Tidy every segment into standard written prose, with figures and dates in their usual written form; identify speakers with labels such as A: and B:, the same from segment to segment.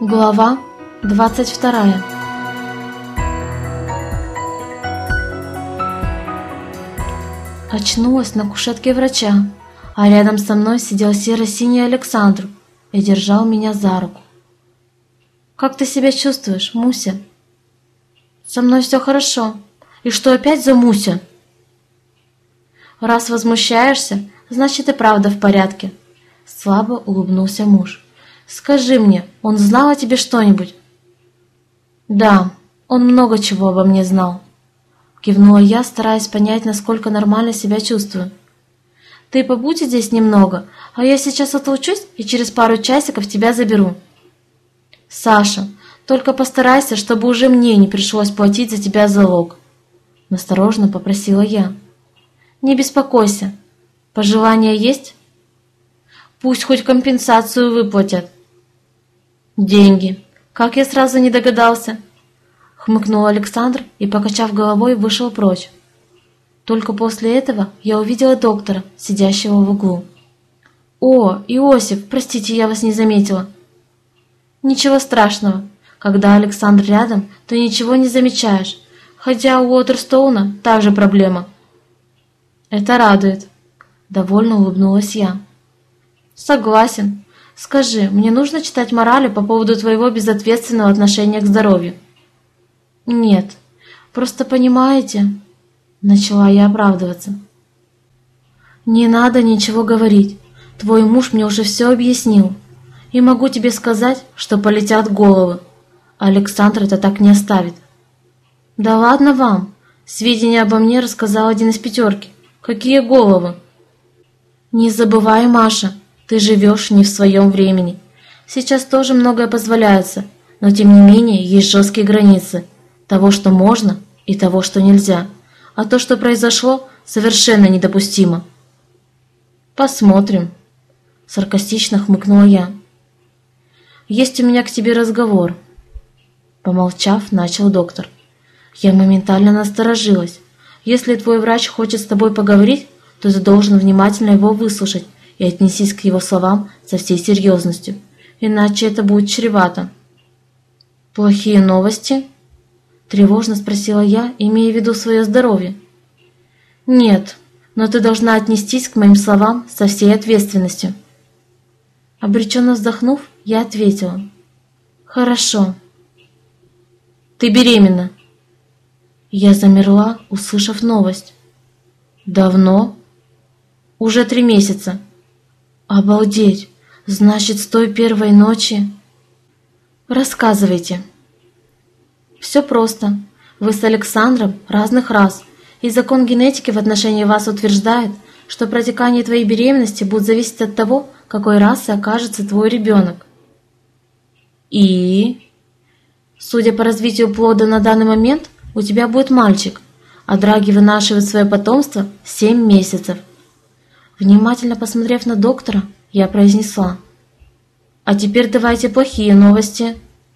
A: Глава 22. Очнулась на кушетке врача, а рядом со мной сидел серо-синий Александр и держал меня за руку. «Как ты себя чувствуешь, Муся?» «Со мной все хорошо. И что опять за Муся?» «Раз возмущаешься, значит и правда в порядке», — слабо улыбнулся муж. «Скажи мне, он знал о тебе что-нибудь?» «Да, он много чего обо мне знал», — кивнула я, стараясь понять, насколько нормально себя чувствую. «Ты побудь здесь немного, а я сейчас отлучусь и через пару часиков тебя заберу». «Саша, только постарайся, чтобы уже мне не пришлось платить за тебя залог», — настороженно попросила я. «Не беспокойся. Пожелания есть?» «Пусть хоть компенсацию выплатят». «Деньги. Как я сразу не догадался?» — хмыкнул Александр и, покачав головой, вышел прочь. Только после этого я увидела доктора, сидящего в углу. «О, Иосиф, простите, я вас не заметила». «Ничего страшного. Когда Александр рядом, ты ничего не замечаешь, хотя у Уотерстоуна та же проблема». «Это радует», — довольно улыбнулась я. «Согласен. Скажи, мне нужно читать морали по поводу твоего безответственного отношения к здоровью?» «Нет, просто понимаете...» — начала я оправдываться. «Не надо ничего говорить. Твой муж мне уже все объяснил. И могу тебе сказать, что полетят головы. Александр это так не оставит». «Да ладно вам. Сведения обо мне рассказал один из пятерки. Какие головы?» «Не забывай, Маша, ты живешь не в своем времени. Сейчас тоже многое позволяется, но тем не менее есть жесткие границы того, что можно, и того, что нельзя. А то, что произошло, совершенно недопустимо». «Посмотрим», — саркастично хмыкнула я. «Есть у меня к тебе разговор», — помолчав, начал доктор. Я моментально насторожилась. «Если твой врач хочет с тобой поговорить, то ты должен внимательно его выслушать и отнесись к его словам со всей серьезностью, иначе это будет чревато». «Плохие новости?» — тревожно спросила я, имея в виду свое здоровье. «Нет, но ты должна отнестись к моим словам со всей ответственностью». Обреченно вздохнув, я ответила. «Хорошо». «Ты беременна». Я замерла, услышав новость. «Давно?» «Уже 3 месяца». «Обалдеть! Значит, с той первой ночи...» «Рассказывайте». «Все просто. Вы с Александром разных рас, и закон генетики в отношении вас утверждает, что протекание твоей беременности будет зависеть от того, какой расы окажется твой ребенок». «И...» «Судя по развитию плода на данный момент, у тебя будет мальчик, а Драги вынашивает свое потомство 7 месяцев». Внимательно посмотрев на доктора, я произнесла. «А теперь давайте плохие новости».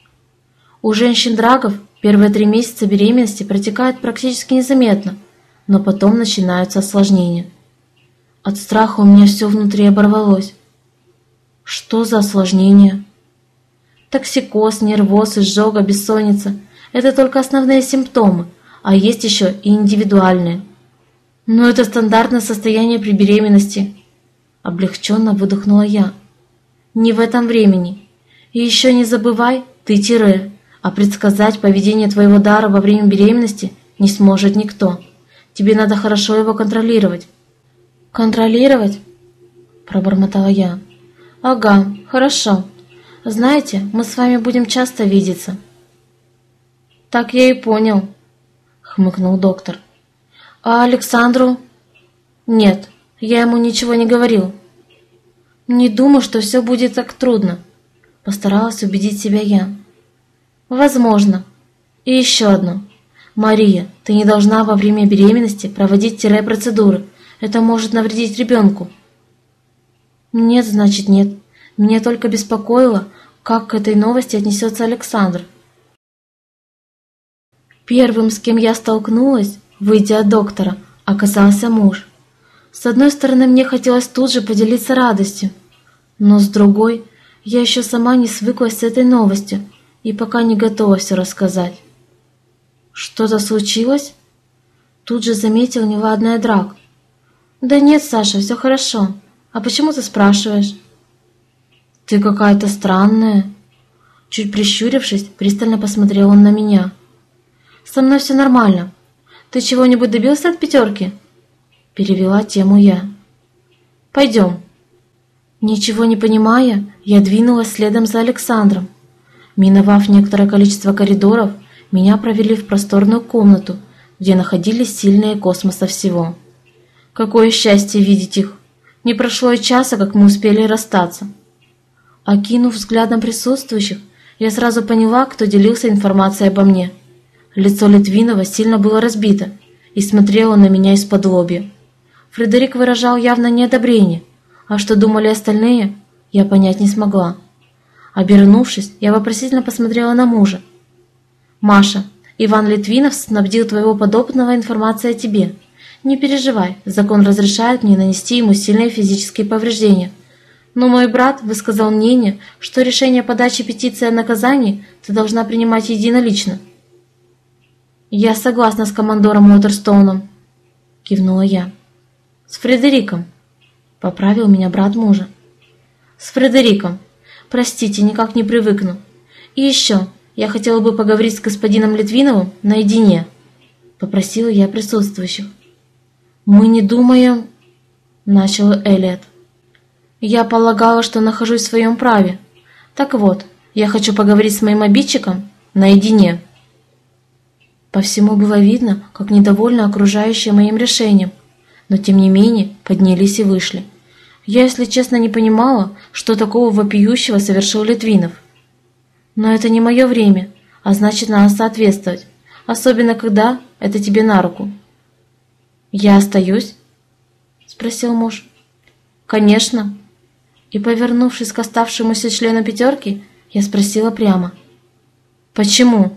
A: У женщин-драгов первые 3 месяца беременности протекают практически незаметно, но потом начинаются осложнения. От страха у меня все внутри оборвалось. «Что за осложнения?» «Токсикоз, нервоз, изжога, бессонница – это только основные симптомы, а есть еще и индивидуальные». «Но это стандартное состояние при беременности», – облегченно выдохнула я. «Не в этом времени. И еще не забывай, ты тире, а предсказать поведение твоего дара во время беременности не сможет никто. Тебе надо хорошо его контролировать». «Контролировать?» – пробормотала я. «Ага, хорошо. Знаете, мы с вами будем часто видеться». «Так я и понял», – хмыкнул доктор. «А Александру?» «Нет, я ему ничего не говорил». «Не думаю, что все будет так трудно», – постаралась убедить себя я. «Возможно. И еще одно. Мария, ты не должна во время беременности проводить тире-процедуры. Это может навредить ребенку». «Нет, значит нет. Меня только беспокоило, как к этой новости отнесется Александр». Первым, с кем я столкнулась, выйдя от доктора, оказался муж. С одной стороны, мне хотелось тут же поделиться радостью, но с другой, Я еще сама не свыклась с этой новостью и пока не готова все рассказать. Что-то случилось? Тут же заметил неладное Драк. Да нет, Саша, все хорошо. А почему ты спрашиваешь? Ты какая-то странная. Чуть прищурившись, пристально посмотрел он на меня. Со мной все нормально. Ты чего-нибудь добился от пятерки? Перевела тему я. Пойдем. Ничего не понимая, я двинулась следом за Александром. Миновав некоторое количество коридоров, меня провели в просторную комнату, где находились сильные космоса всего. Какое счастье видеть их! Не прошло и часа, как мы успели расстаться. Окинув взглядом присутствующих, я сразу поняла, кто делился информацией обо мне. Лицо Литвинова сильно было разбито и смотрело на меня из-под лобья. Фредерик выражал явно неодобрение, а что думали остальные, я понять не смогла. Обернувшись, я вопросительно посмотрела на мужа. «Маша, Иван Литвинов снабдил твоего подопытного информацией о тебе. Не переживай, закон разрешает мне нанести ему сильные физические повреждения. Но мой брат высказал мнение, что решение подачи петиции о наказании ты должна принимать единолично». «Я согласна с командором Уотерстоуном», — кивнула я. «С Фредериком», — поправил меня брат мужа. «С Фредериком. Простите, никак не привыкну. И еще, я хотела бы поговорить с господином Литвиновым наедине», — попросила я присутствующих. «Мы не думаем...» — начал Элиот. «Я полагала, что нахожусь в своем праве. Так вот, я хочу поговорить с моим обидчиком наедине». По всему было видно, как недовольны окружающие моим решением, но тем не менее поднялись и вышли. Я, если честно, не понимала, что такого вопиющего совершил Литвинов. Но это не мое время, а значит, надо соответствовать, особенно когда это тебе на руку. «Я остаюсь?» — спросил муж. «Конечно». И, повернувшись к оставшемуся члену пятерки, я спросила прямо. «Почему?»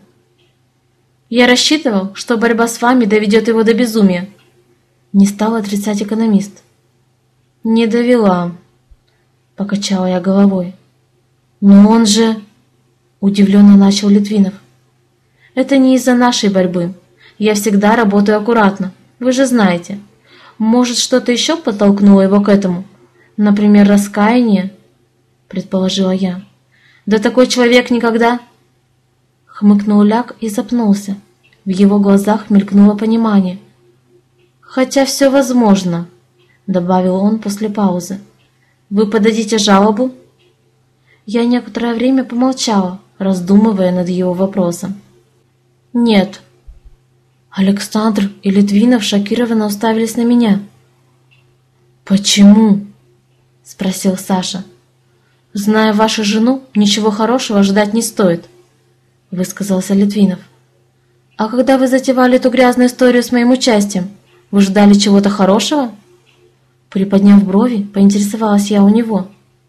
A: «Я рассчитывал, что борьба с вами доведет его до безумия», — не стал отрицать экономист. «Не довела», — покачала я головой. «Но он же...» — удивленно начал Литвинов. «Это не из-за нашей борьбы. Я всегда работаю аккуратно, вы же знаете. Может, что-то еще подтолкнуло его к этому? Например, раскаяние?» — предположила я. «Да такой человек никогда...» Хмыкнул Ляк и запнулся. В его глазах мелькнуло понимание. «Хотя все возможно», — добавил он после паузы. «Вы подадите жалобу?» Я некоторое время помолчала, раздумывая над его вопросом. «Нет». Александр и Литвинов шокированно уставились на меня. «Почему?» — спросил Саша. «Зная вашу жену, ничего хорошего ждать не стоит», — высказался Литвинов. «А когда вы затевали эту грязную историю с моим участием, вы ждали чего-то хорошего?» Приподняв брови, поинтересовалась я у него.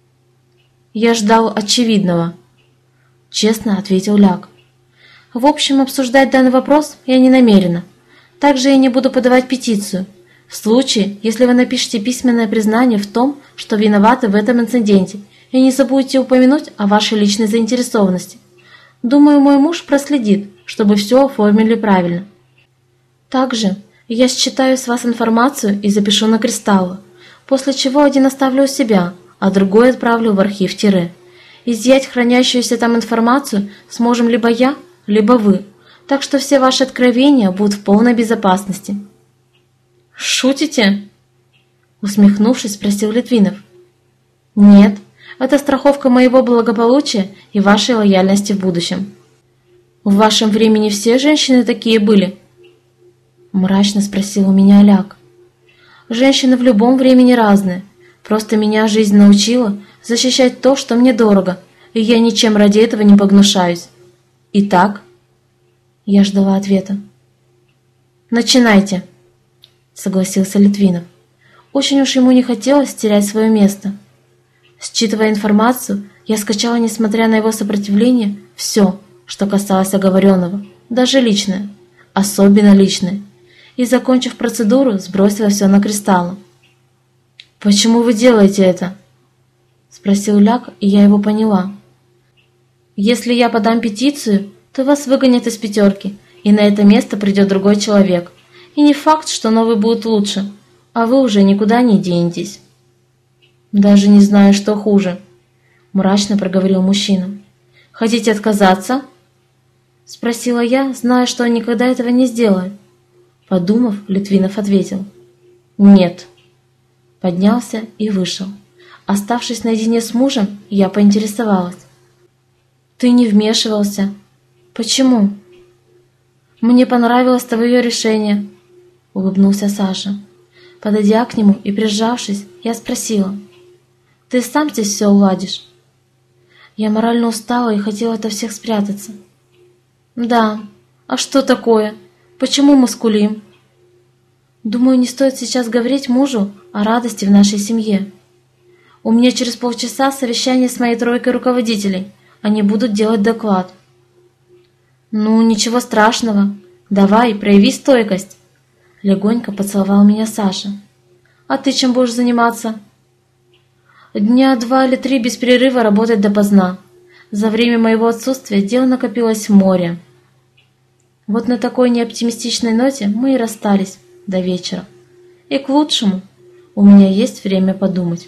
A: «Я ждал очевидного», — честно ответил Ляк. «В общем, обсуждать данный вопрос я не намерена. Также я не буду подавать петицию. В случае, если вы напишете письменное признание в том, что виноваты в этом инциденте, и не забудете упомянуть о вашей личной заинтересованности. Думаю, мой муж проследит, чтобы все оформили правильно. Также я считаю с вас информацию и запишу на кристаллы, после чего один оставлю у себя, а другой отправлю в архив Тире. Изъять хранящуюся там информацию сможем либо я, либо вы, так что все ваши откровения будут в полной безопасности». «Шутите?» Усмехнувшись, спросил Литвинов. «Нет, это страховка моего благополучия и вашей лояльности в будущем». «В вашем времени все женщины такие были?» Мрачно спросил у меня Ляк. «Женщины в любом времени разные. Просто меня жизнь научила защищать то, что мне дорого, и я ничем ради этого не погнушаюсь. Итак?» Я ждала ответа. «Начинайте», — согласился Литвинов. Очень уж ему не хотелось терять свое место. Считывая информацию, я скачала, несмотря на его сопротивление, все, что касалось оговоренного, даже личное, особенно личное, и, закончив процедуру, сбросила все на кристаллы. «Почему вы делаете это?» — Спросил Ляк, и я его поняла. Если я подам петицию, то вас выгонят из пятерки, и на это место придет другой человек. И не факт, что новый будет лучше, а вы уже никуда не денетесь. Даже не знаю, что хуже, мрачно проговорил мужчина. Хотите отказаться? Спросила я, зная, что он никогда этого не сделает. Подумав, Литвинов ответил. Нет. Поднялся и вышел. Оставшись наедине с мужем, я поинтересовалась. Ты не вмешивался. Почему? Мне понравилось твое решение, улыбнулся Саша. Подойдя к нему и прижавшись, я спросила. Ты сам здесь все уладишь? Я морально устала и хотела от всех спрятаться. Да, а что такое? Почему мы скулим? Думаю, не стоит сейчас говорить мужу о радости в нашей семье. У меня через полчаса совещание с моей тройкой руководителей. Они будут делать доклад. Ну, ничего страшного. Давай, прояви стойкость. Легонько поцеловал меня Саша. А ты чем будешь заниматься? Дня 2 или 3 без перерыва работать допоздна. За время моего отсутствия дел накопилось в море. Вот на такой неоптимистичной ноте мы и расстались до вечера. И к лучшему. У меня есть время подумать.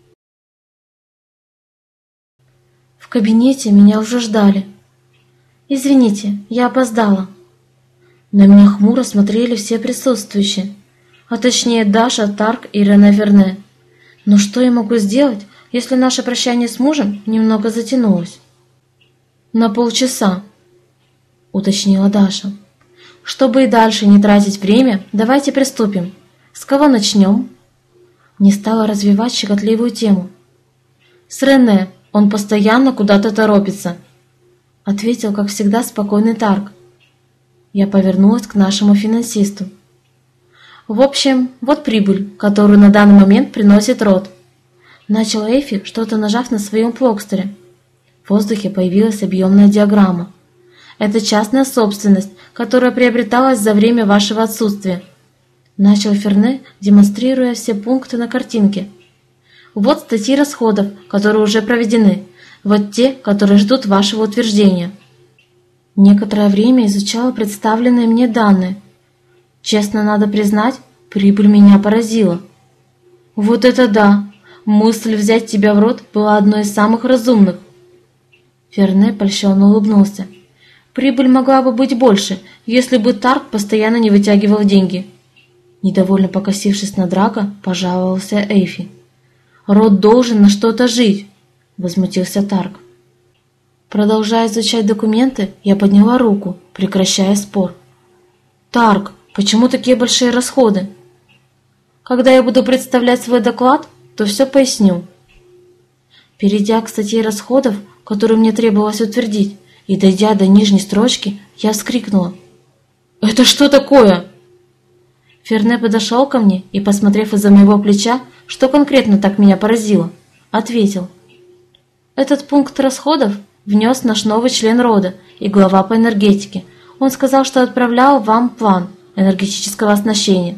A: В кабинете меня уже ждали. Извините, я опоздала. На меня хмуро смотрели все присутствующие, а точнее Даша, Тарк и Рене Верне. Но что я могу сделать, если наше прощание с мужем немного затянулось? На полчаса, уточнила Даша. Чтобы и дальше не тратить время, давайте приступим. С кого начнем? Не стала развивать щекотливую тему. С Рене, он постоянно куда-то торопится, ответил, как всегда, спокойный Тарк. Я повернулась к нашему финансисту. В общем, вот прибыль, которую на данный момент приносит род. Начал Эйфи, что-то нажав на своем плокстере. В воздухе появилась объемная диаграмма. Это частная собственность, которая приобреталась за время вашего отсутствия. Начал Ферне, демонстрируя все пункты на картинке. Вот статьи расходов, которые уже проведены. Вот те, которые ждут вашего утверждения. Некоторое время изучала представленные мне данные. Честно, надо признать, прибыль меня поразила. Вот это да! Мысль взять тебя в рот была одной из самых разумных. Ферне польщенно улыбнулся. Прибыль могла бы быть больше, если бы Тарк постоянно не вытягивал деньги. Недовольно покосившись на Драка, пожаловался Эйфи. Род должен на что-то жить, возмутился Тарк. Продолжая изучать документы, я подняла руку, прекращая спор. Тарк, почему такие большие расходы? Когда я буду представлять свой доклад, то все поясню. Перейдя к статье расходов, которую мне требовалось утвердить, и дойдя до нижней строчки, я вскрикнула. «Это что такое?» Ферне подошел ко мне и, посмотрев из-за моего плеча, что конкретно так меня поразило, ответил. Этот пункт расходов внес наш новый член рода и глава по энергетике. Он сказал, что отправлял вам план энергетического оснащения.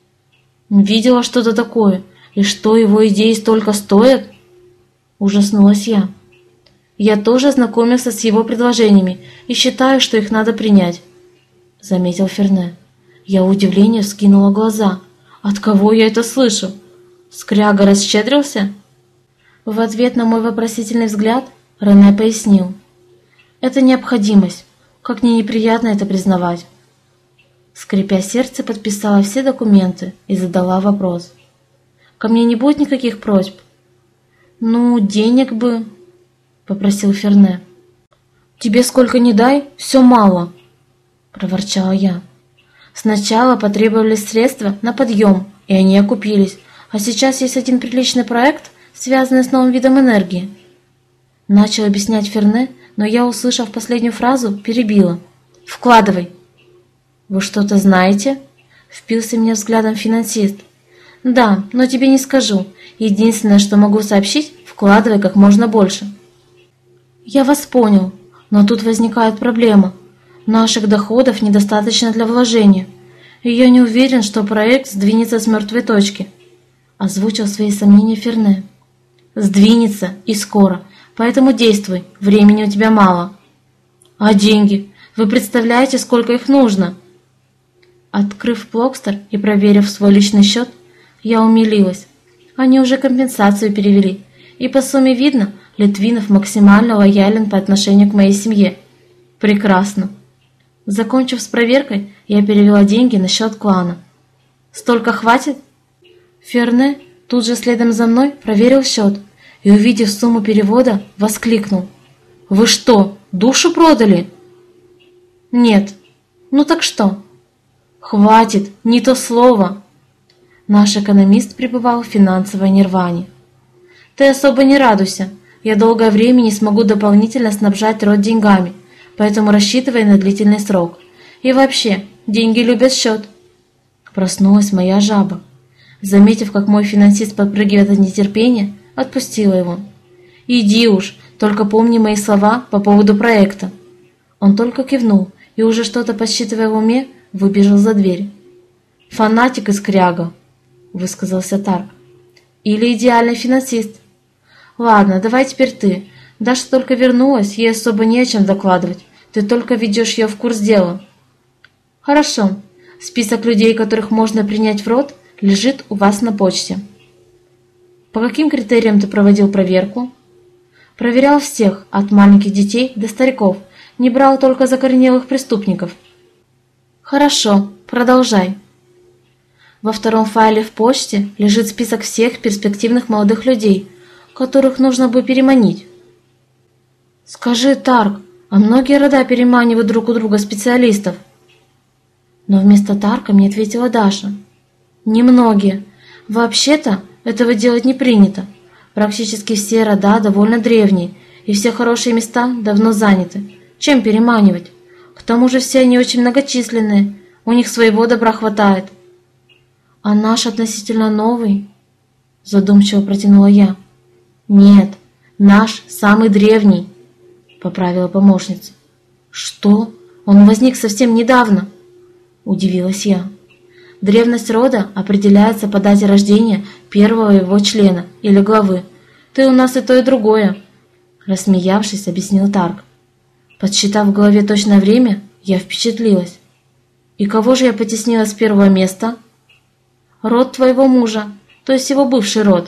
A: Видела что-то такое, и что его идеи столько стоят? Ужаснулась я. Я тоже ознакомился с его предложениями и считаю, что их надо принять, заметил Ферне. Я в удивлении вскинула глаза. От кого я это слышу? Скряга расщедрился? В ответ на мой вопросительный взгляд Рене пояснил. Это необходимость, как мне неприятно это признавать. Скрипя сердце, подписала все документы и задала вопрос. Ко мне не будет никаких просьб? Ну, денег бы, попросил Ферне. Тебе сколько ни дай, все мало, проворчала я. Сначала потребовались средства на подъем, и они окупились, а сейчас есть один приличный проект, связанный с новым видом энергии. Начал объяснять Ферне, но я, услышав последнюю фразу, перебила. «Вкладывай!» «Вы что-то знаете?» Впился меня взглядом финансист. «Да, но тебе не скажу. Единственное, что могу сообщить, вкладывай как можно больше». «Я вас понял, но тут возникает проблема. Наших доходов недостаточно для вложения, и я не уверен, что проект сдвинется с мертвой точки», озвучил свои сомнения Ферне. Сдвинется и скоро, поэтому действуй, времени у тебя мало. А деньги? Вы представляете, сколько их нужно? Открыв Плокстер и проверив свой личный счет, я умилилась. Они уже компенсацию перевели, и по сумме видно, Литвинов максимально лоялен по отношению к моей семье. Прекрасно. Закончив с проверкой, я перевела деньги на счет клана. Столько хватит? Ферне тут же следом за мной проверил счет и, увидев сумму перевода, воскликнул. «Вы что, душу продали?» «Нет». «Ну так что?» «Хватит, не то слово!» Наш экономист пребывал в финансовой нирване. «Ты особо не радуйся, я долгое время не смогу дополнительно снабжать род деньгами, поэтому рассчитывай на длительный срок. И вообще, деньги любят счет». Проснулась моя жаба. Заметив, как мой финансист подпрыгивает от нетерпения, отпустила его. «Иди уж, только помни мои слова по поводу проекта». Он только кивнул и, уже что-то подсчитывая в уме, выбежал за дверь. «Фанатик и скряга», — высказался Тарк. «Или идеальный финансист. Ладно, давай теперь ты. Даша только вернулась, ей особо не о чем докладывать. Ты только ведешь ее в курс дела». «Хорошо. Список людей, которых можно принять в рот, лежит у вас на почте». «По каким критериям ты проводил проверку?» «Проверял всех, от маленьких детей до стариков. Не брал только закоренелых преступников». «Хорошо, продолжай». Во втором файле в почте лежит список всех перспективных молодых людей, которых нужно бы переманить. «Скажи, Тарк, а многие рода переманивают друг у друга специалистов?» Но вместо Тарка мне ответила Даша. «Немногие. Вообще-то этого делать не принято. Практически все рода довольно древние, и все хорошие места давно заняты. Чем переманивать? К тому же все они очень многочисленные, у них своего добра хватает». «А наш относительно новый?» Задумчиво протянула я. «Нет, наш самый древний», поправила помощница. «Что? Он возник совсем недавно?» Удивилась я. «Древность рода определяется по дате рождения первого его члена или главы. Ты у нас и то, и другое», рассмеявшись, объяснил Тарк. Подсчитав в голове точное время, я впечатлилась. «И кого же я потеснила с первого места?» «Род твоего мужа, то есть его бывший род».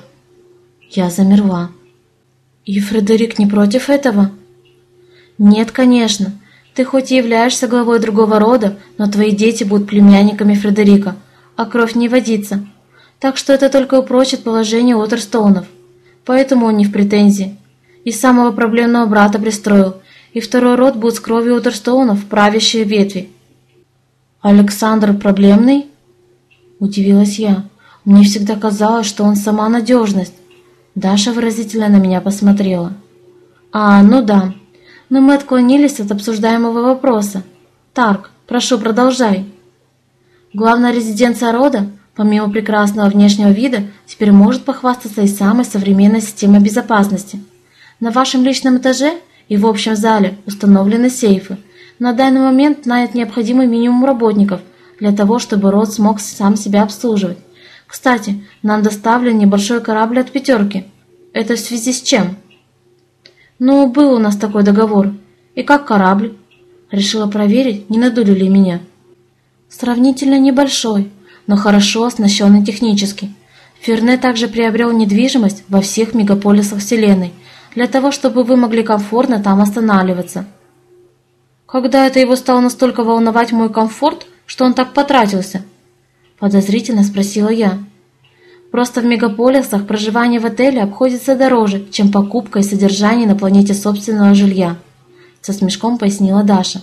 A: Я замерла. «И Фредерик не против этого?» «Нет, конечно. Ты хоть и являешься главой другого рода, но твои дети будут племянниками Фредерика, а кровь не водится. Так что это только упрочит положение Уотерстоунов. Поэтому он не в претензии. И самого проблемного брата пристроил, и второй род будет с кровью Уотерстоунов правящие ветви». «Александр проблемный?» Удивилась я. Мне всегда казалось, что он сама надежность. Даша выразительно на меня посмотрела. Ну да. Но мы отклонились от обсуждаемого вопроса. Тарк, прошу, продолжай». Главная резиденция рода, помимо прекрасного внешнего вида, теперь может похвастаться и самой современной системой безопасности. На вашем личном этаже и в общем зале установлены сейфы. На данный момент нанят необходимый минимум работников для того, чтобы род смог сам себя обслуживать. Кстати, нам доставлен небольшой корабль от «пятерки». Это в связи с чем? «Ну, был у нас такой договор. И как корабль?» Решила проверить, не надули ли меня. «Сравнительно небольшой, но хорошо оснащенный технически. Ферне также приобрел недвижимость во всех мегаполисах Вселенной, для того, чтобы вы могли комфортно там останавливаться». «Когда это его стало настолько волновать мой комфорт, что он так потратился?» Подозрительно спросила я. «Просто в мегаполисах проживание в отеле обходится дороже, чем покупка и содержание на планете собственного жилья», со смешком пояснила Даша.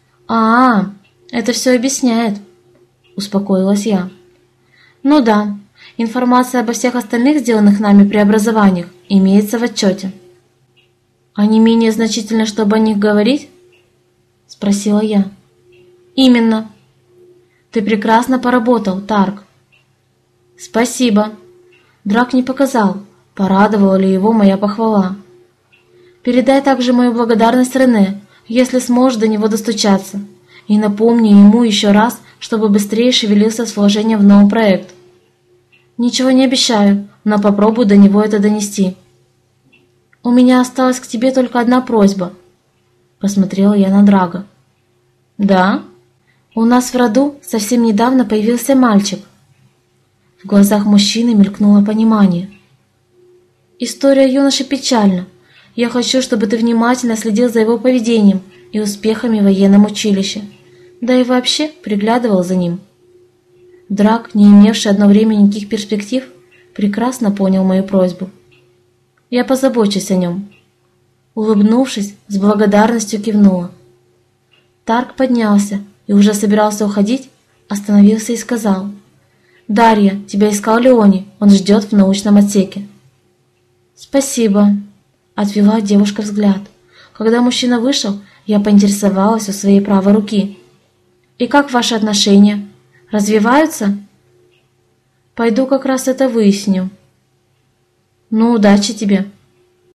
A: Это все объясняет», успокоилась я. «Ну да, информация обо всех остальных сделанных нами преобразованиях имеется в отчете». «А не менее значительно, чтобы о них говорить?» Спросила я. «Именно. Ты прекрасно поработал, Тарк». «Спасибо». Драк не показал, порадовала ли его моя похвала. «Передай также мою благодарность Рене, если сможешь до него достучаться, и напомни ему еще раз, чтобы быстрее шевелился с вложением в новый проект». «Ничего не обещаю, но попробую до него это донести». У меня осталась к тебе только одна просьба. Посмотрела я на Драго. Да? У нас в роду совсем недавно появился мальчик. В глазах мужчины мелькнуло понимание. История юноши печальна. Я хочу, чтобы ты внимательно следил за его поведением и успехами в военном училище, да и вообще приглядывал за ним. Драк, не имевший одно время никаких перспектив, прекрасно понял мою просьбу. Я позабочусь о нем. Улыбнувшись, с благодарностью кивнула. Тарк поднялся и уже собирался уходить, остановился и сказал: «Дарья, тебя искал Леони, он ждет в научном отсеке». «Спасибо», — отвела девушка взгляд. Когда мужчина вышел, я поинтересовалась у своей правой руки. «И как ваши отношения? Развиваются?» «Пойду как раз это выясню». «Ну, удачи тебе»,